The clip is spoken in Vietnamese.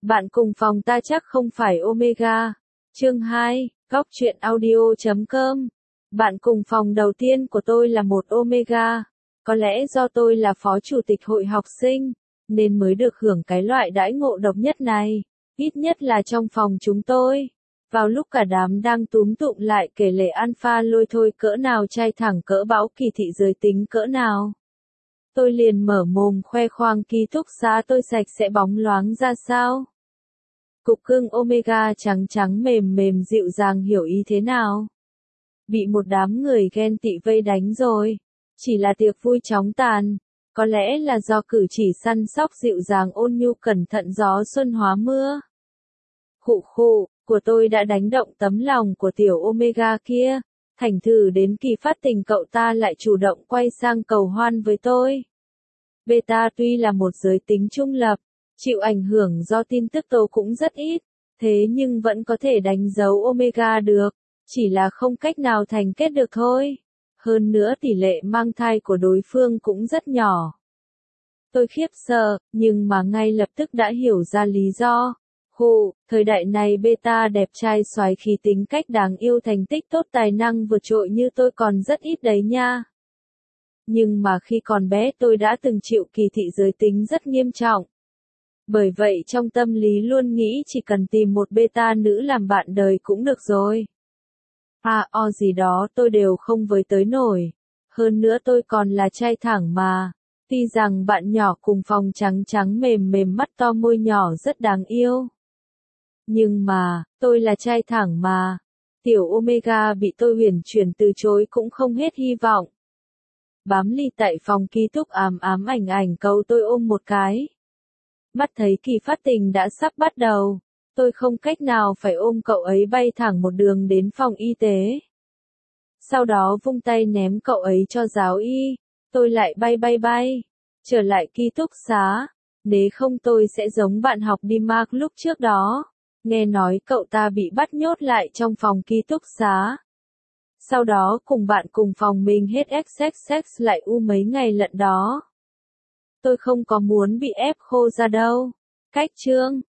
Bạn cùng phòng ta chắc không phải Omega. Chương 2, góc truyện audio.com. Bạn cùng phòng đầu tiên của tôi là một Omega. Có lẽ do tôi là phó chủ tịch hội học sinh, nên mới được hưởng cái loại đãi ngộ độc nhất này, ít nhất là trong phòng chúng tôi. Vào lúc cả đám đang túm tụm lại kể lể alpha lôi thôi cỡ nào trai thẳng cỡ bão kỳ thị giới tính cỡ nào, tôi liền mở mồm khoe khoang ký túc xá tôi sạch sẽ bóng loáng ra sao. Cục cưng Omega trắng trắng mềm mềm dịu dàng hiểu ý thế nào. Bị một đám người ghen tị vây đánh rồi. Chỉ là tiệc vui chóng tàn. Có lẽ là do cử chỉ săn sóc dịu dàng ôn nhu cẩn thận gió xuân hóa mưa. Khụ khụ, của tôi đã đánh động tấm lòng của tiểu Omega kia. Thành thử đến kỳ phát tình cậu ta lại chủ động quay sang cầu hoan với tôi. Beta tuy là một giới tính trung lập, chịu ảnh hưởng do tin tức tố cũng rất ít, thế nhưng vẫn có thể đánh dấu Omega được, chỉ là không cách nào thành kết được thôi. Hơn nữa tỷ lệ mang thai của đối phương cũng rất nhỏ. Tôi khiếp sợ, nhưng mà ngay lập tức đã hiểu ra lý do. Thời đại này beta đẹp trai soái khí tính cách đáng yêu thành tích tốt tài năng vượt trội như tôi còn rất ít đấy nha. Nhưng mà khi còn bé tôi đã từng chịu kỳ thị giới tính rất nghiêm trọng. Bởi vậy trong tâm lý luôn nghĩ chỉ cần tìm một beta nữ làm bạn đời cũng được rồi. Gì đó tôi đều không với tới nổi. Hơn nữa tôi còn là trai thẳng mà. Tuy rằng bạn nhỏ cùng phòng trắng trắng mềm mềm mắt to môi nhỏ rất đáng yêu. Nhưng mà, tôi là trai thẳng mà. Tiểu Omega bị tôi huyền chuyển từ chối cũng không hết hy vọng. Bám ly tại phòng ký túc ám ảnh cầu tôi ôm một cái. Mắt thấy kỳ phát tình đã sắp bắt đầu, tôi không cách nào phải ôm cậu ấy bay thẳng một đường đến phòng y tế. Sau đó vung tay ném cậu ấy cho giáo y, tôi lại bay, trở lại ký túc xá, nếu không tôi sẽ giống bạn học đi Mark lúc trước đó. Nghe nói cậu ta bị bắt nhốt lại trong phòng ký túc xá. Sau đó cùng bạn cùng phòng mình hết XXX lại mấy ngày lận đó. Tôi không có muốn bị ép khô ra đâu. Cách chương